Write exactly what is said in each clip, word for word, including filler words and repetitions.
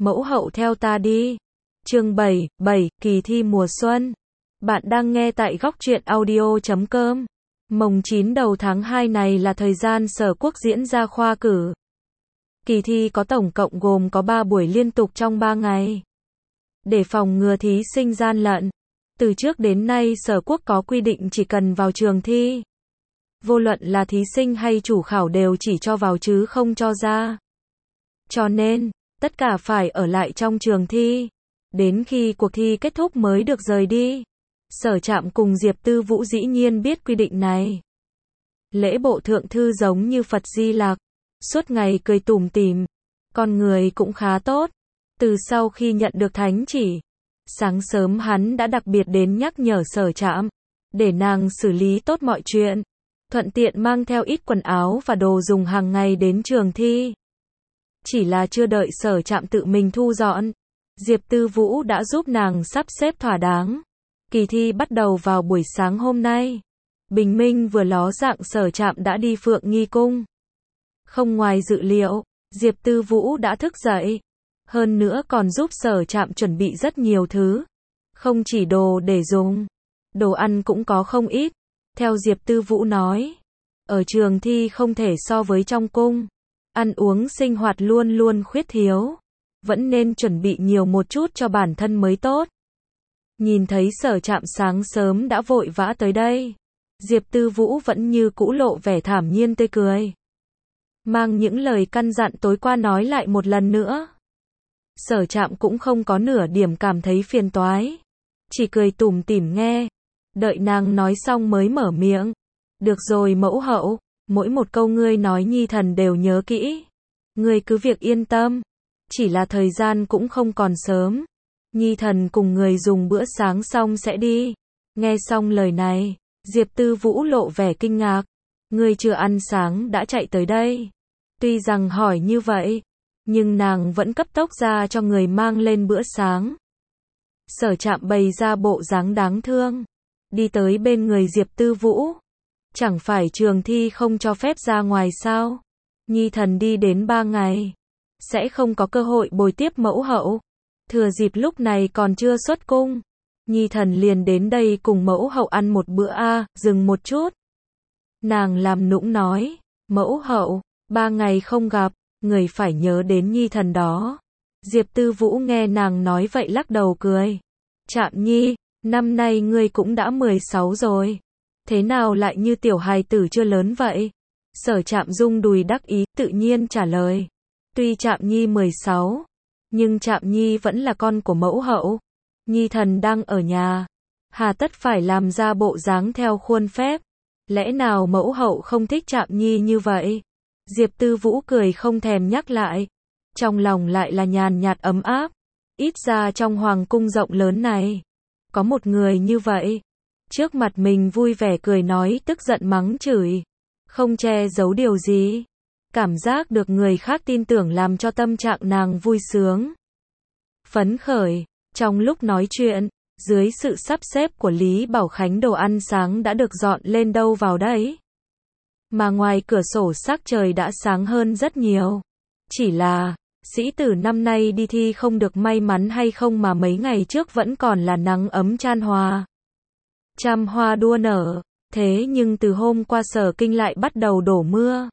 Mẫu hậu theo ta đi. Chương bảy, bảy, kỳ thi mùa xuân. Bạn đang nghe tại góc truyện audio chấm com. Mồng chín đầu tháng hai này là thời gian Sở Quốc diễn ra khoa cử. Kỳ thi có tổng cộng gồm có ba buổi liên tục trong ba ngày. Để phòng ngừa thí sinh gian lận, từ trước đến nay Sở Quốc có quy định chỉ cần vào trường thi, vô luận là thí sinh hay chủ khảo đều chỉ cho vào chứ không cho ra. Cho nên, tất cả phải ở lại trong trường thi, đến khi cuộc thi kết thúc mới được rời đi. Sở Trạm cùng Diệp Tư Vũ dĩ nhiên biết quy định này. Lễ bộ thượng thư giống như Phật Di Lặc, suốt ngày cười tủm tỉm, con người cũng khá tốt. Từ sau khi nhận được thánh chỉ, sáng sớm hắn đã đặc biệt đến nhắc nhở Sở Trạm, để nàng xử lý tốt mọi chuyện, thuận tiện mang theo ít quần áo và đồ dùng hàng ngày đến trường thi. Chỉ là chưa đợi Sở Trạm tự mình thu dọn, Diệp Tư Vũ đã giúp nàng sắp xếp thỏa đáng. Kỳ thi bắt đầu vào buổi sáng hôm nay. Bình minh vừa ló dạng Sở Trạm đã đi Phượng Nghi Cung. Không ngoài dự liệu, Diệp Tư Vũ đã thức dậy. Hơn nữa còn giúp Sở Trạm chuẩn bị rất nhiều thứ. Không chỉ đồ để dùng, đồ ăn cũng có không ít. Theo Diệp Tư Vũ nói, ở trường thi không thể so với trong cung. Ăn uống sinh hoạt luôn luôn khuyết thiếu. Vẫn nên chuẩn bị nhiều một chút cho bản thân mới tốt. Nhìn thấy Sở Trạm sáng sớm đã vội vã tới đây, Diệp Tư Vũ vẫn như cũ lộ vẻ thản nhiên tươi cười. Mang những lời căn dặn tối qua nói lại một lần nữa. Sở Trạm cũng không có nửa điểm cảm thấy phiền toái, chỉ cười tủm tỉm nghe. Đợi nàng nói xong mới mở miệng. Được rồi mẫu hậu, mỗi một câu ngươi nói nhi thần đều nhớ kỹ. Ngươi cứ việc yên tâm, chỉ là thời gian cũng không còn sớm. Nhi thần cùng người dùng bữa sáng xong sẽ đi. Nghe xong lời này, Diệp Tư Vũ lộ vẻ kinh ngạc. Ngươi chưa ăn sáng đã chạy tới đây. Tuy rằng hỏi như vậy, nhưng nàng vẫn cấp tốc ra cho người mang lên bữa sáng. Sở Trạm bày ra bộ dáng đáng thương, đi tới bên người Diệp Tư Vũ. Chẳng phải trường thi không cho phép ra ngoài sao? Nhi thần đi đến ba ngày, sẽ không có cơ hội bồi tiếp mẫu hậu. Thừa dịp lúc này còn chưa xuất cung, Nhi thần liền đến đây cùng mẫu hậu ăn một bữa a. À, dừng một chút. Nàng làm nũng nói, mẫu hậu, ba ngày không gặp, người phải nhớ đến Nhi thần đó. Diệp Tư Vũ nghe nàng nói vậy lắc đầu cười. Trạm Nhi, năm nay ngươi cũng đã mười sáu rồi. Thế nào lại như tiểu hài tử chưa lớn vậy? Sở Trạm rung đùi đắc ý tự nhiên trả lời. Tuy Trạm Nhi mười sáu, nhưng Trạm Nhi vẫn là con của mẫu hậu. Nhi thần đang ở nhà, hà tất phải làm ra bộ dáng theo khuôn phép. Lẽ nào mẫu hậu không thích Trạm Nhi như vậy? Diệp Tư Vũ cười không thèm nhắc lại. Trong lòng lại là nhàn nhạt ấm áp. Ít ra trong hoàng cung rộng lớn này, có một người như vậy. Trước mặt mình vui vẻ cười nói tức giận mắng chửi. Không che giấu điều gì. Cảm giác được người khác tin tưởng làm cho tâm trạng nàng vui sướng, phấn khởi. Trong lúc nói chuyện, dưới sự sắp xếp của Lý Bảo Khánh đồ ăn sáng đã được dọn lên đâu vào đấy. Mà ngoài cửa sổ sắc trời đã sáng hơn rất nhiều. Chỉ là, sĩ tử năm nay đi thi không được may mắn hay không mà mấy ngày trước vẫn còn là nắng ấm chan hòa. Trăm hoa đua nở, thế nhưng từ hôm qua Sở Kinh lại bắt đầu đổ mưa.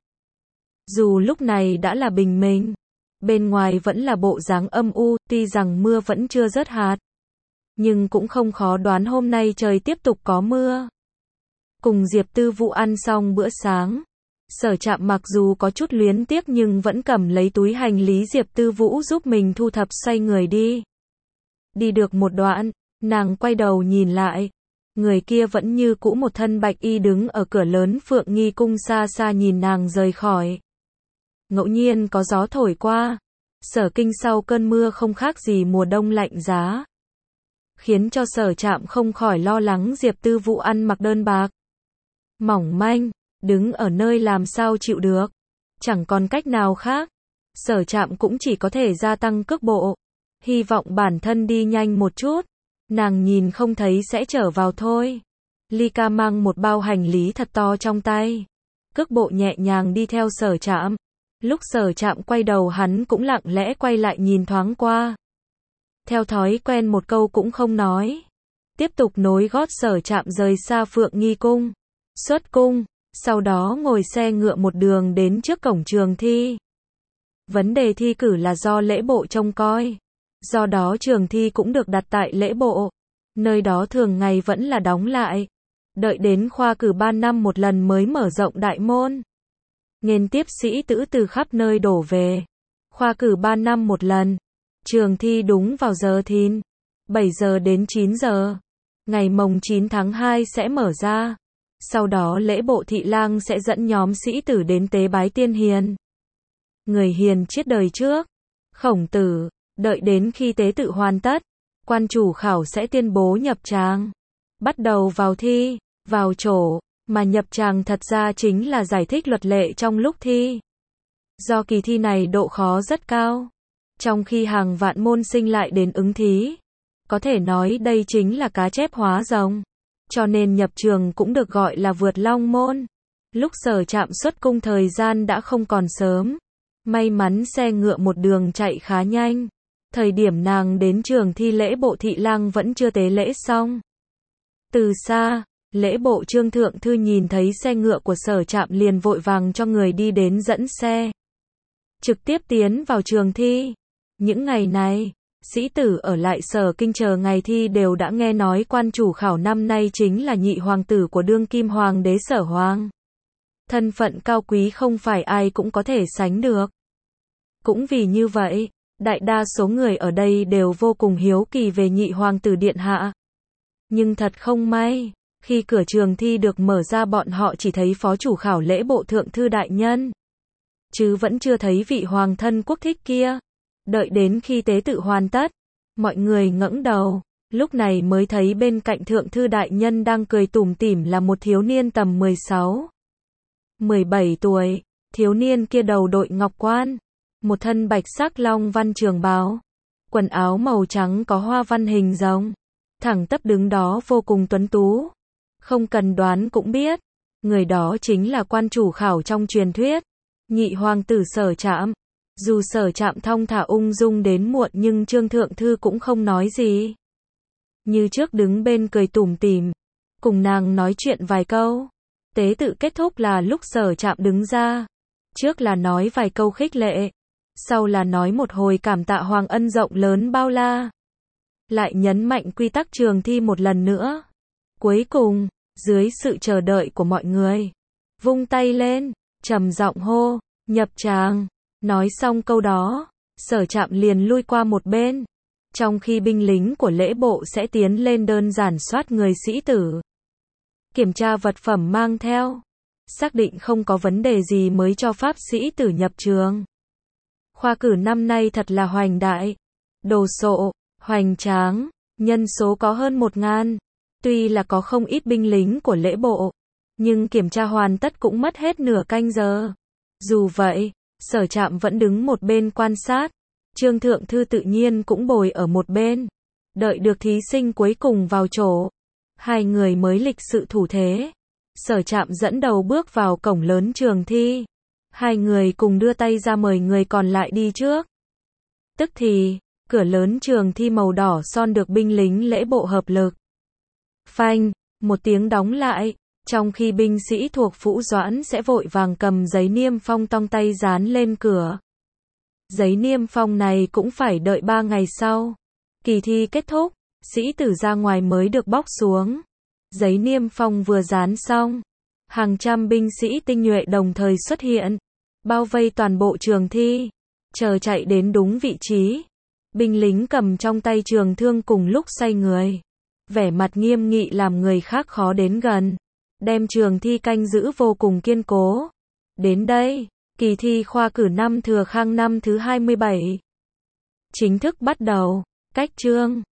Dù lúc này đã là bình minh, bên ngoài vẫn là bộ dáng âm u, tuy rằng mưa vẫn chưa rớt hạt, nhưng cũng không khó đoán hôm nay trời tiếp tục có mưa. Cùng Diệp Tư Vũ ăn xong bữa sáng, Sở Trạm mặc dù có chút luyến tiếc nhưng vẫn cầm lấy túi hành lý Diệp Tư Vũ giúp mình thu thập xoay người đi. Đi được một đoạn, nàng quay đầu nhìn lại. Người kia vẫn như cũ một thân bạch y đứng ở cửa lớn Phượng Nghi Cung xa xa nhìn nàng rời khỏi. Ngẫu nhiên có gió thổi qua, Sở Kinh sau cơn mưa không khác gì mùa đông lạnh giá, khiến cho Sở Trạm không khỏi lo lắng Diệp Tư Vũ ăn mặc đơn bạc, mỏng manh, đứng ở nơi làm sao chịu được. Chẳng còn cách nào khác, Sở Trạm cũng chỉ có thể gia tăng cước bộ, hy vọng bản thân đi nhanh một chút. Nàng nhìn không thấy sẽ trở vào thôi. Ly Ca mang một bao hành lý thật to trong tay, cước bộ nhẹ nhàng đi theo Sở Trạm. Lúc Sở Trạm quay đầu hắn cũng lặng lẽ quay lại nhìn thoáng qua. Theo thói quen một câu cũng không nói. Tiếp tục nối gót Sở Trạm rời xa Phượng Nghi Cung. Xuất cung, sau đó ngồi xe ngựa một đường đến trước cổng trường thi. Vấn đề thi cử là do lễ bộ trông coi. Do đó trường thi cũng được đặt tại lễ bộ. Nơi đó thường ngày vẫn là đóng lại. Đợi đến khoa cử ba năm một lần mới mở rộng đại môn. Nghênh tiếp sĩ tử từ khắp nơi đổ về. Khoa cử ba năm một lần. Trường thi đúng vào giờ thìn. bảy giờ đến chín giờ. Ngày mồng chín tháng hai sẽ mở ra. Sau đó lễ bộ thị lang sẽ dẫn nhóm sĩ tử đến tế bái tiên hiền. Người hiền chết đời trước. Khổng tử, đợi đến khi tế tự hoàn tất, quan chủ khảo sẽ tuyên bố nhập tràng. Bắt đầu vào thi, vào chỗ, mà nhập tràng thật ra chính là giải thích luật lệ trong lúc thi. Do kỳ thi này độ khó rất cao, trong khi hàng vạn môn sinh lại đến ứng thí, có thể nói đây chính là cá chép hóa rồng. Cho nên nhập trường cũng được gọi là vượt long môn. Lúc Sở Trạm xuất cung thời gian đã không còn sớm. May mắn xe ngựa một đường chạy khá nhanh. Thời điểm nàng đến trường thi lễ bộ thị lang vẫn chưa tế lễ xong. Từ xa, lễ bộ Trương Thượng Thư nhìn thấy xe ngựa của Sở Trạm liền vội vàng cho người đi đến dẫn xe. Trực tiếp tiến vào trường thi. Những ngày này, sĩ tử ở lại Sở Kinh chờ ngày thi đều đã nghe nói quan chủ khảo năm nay chính là nhị hoàng tử của đương kim hoàng đế Sở Hoàng. Thân phận cao quý không phải ai cũng có thể sánh được. Cũng vì như vậy, đại đa số người ở đây đều vô cùng hiếu kỳ về nhị hoàng tử điện hạ. Nhưng thật không may, khi cửa trường thi được mở ra bọn họ chỉ thấy phó chủ khảo lễ bộ thượng thư đại nhân. Chứ vẫn chưa thấy vị hoàng thân quốc thích kia. Đợi đến khi tế tự hoàn tất, mọi người ngẩng đầu, lúc này mới thấy bên cạnh thượng thư đại nhân đang cười tủm tỉm là một thiếu niên tầm mười sáu, mười bảy tuổi. Thiếu niên kia đầu đội ngọc quan, một thân bạch sắc long văn trường bào, quần áo màu trắng có hoa văn hình rồng, thẳng tắp đứng đó vô cùng tuấn tú. Không cần đoán cũng biết, người đó chính là quan chủ khảo trong truyền thuyết, nhị hoàng tử Sở Trạm. Dù Sở Trạm thong thả ung dung đến muộn nhưng Trương Thượng Thư cũng không nói gì. Như trước đứng bên cười tủm tỉm, cùng nàng nói chuyện vài câu. Tế tự kết thúc là lúc Sở Trạm đứng ra. Trước là nói vài câu khích lệ, sau là nói một hồi cảm tạ hoàng ân rộng lớn bao la. Lại nhấn mạnh quy tắc trường thi một lần nữa. Cuối cùng, dưới sự chờ đợi của mọi người, vung tay lên, trầm giọng hô, nhập tràng. Nói xong câu đó, Sở Trạm liền lui qua một bên. Trong khi binh lính của lễ bộ sẽ tiến lên đơn giản soát người sĩ tử, kiểm tra vật phẩm mang theo, xác định không có vấn đề gì mới cho pháp sĩ tử nhập trường. Khoa cử năm nay thật là hoành đại, đồ sộ, hoành tráng, nhân số có hơn một ngàn. Tuy là có không ít binh lính của lễ bộ, nhưng kiểm tra hoàn tất cũng mất hết nửa canh giờ. Dù vậy, Sở Trạm vẫn đứng một bên quan sát. Trương Thượng Thư tự nhiên cũng bồi ở một bên. Đợi được thí sinh cuối cùng vào chỗ, hai người mới lịch sự thủ thế. Sở Trạm dẫn đầu bước vào cổng lớn trường thi. Hai người cùng đưa tay ra mời người còn lại đi trước. Tức thì, cửa lớn trường thi màu đỏ son được binh lính lễ bộ hợp lực. Phanh, một tiếng đóng lại. Trong khi binh sĩ thuộc Phủ Doãn sẽ vội vàng cầm giấy niêm phong tong tay dán lên cửa. Giấy niêm phong này cũng phải đợi ba ngày sau. Kỳ thi kết thúc, sĩ tử ra ngoài mới được bóc xuống. Giấy niêm phong vừa dán xong, hàng trăm binh sĩ tinh nhuệ đồng thời xuất hiện, bao vây toàn bộ trường thi, chờ chạy đến đúng vị trí. Binh lính cầm trong tay trường thương cùng lúc xoay người, vẻ mặt nghiêm nghị làm người khác khó đến gần, đem trường thi canh giữ vô cùng kiên cố. Đến đây, kỳ thi khoa cử năm Thừa Khang năm thứ hai mươi bảy chính thức bắt đầu. Cách chương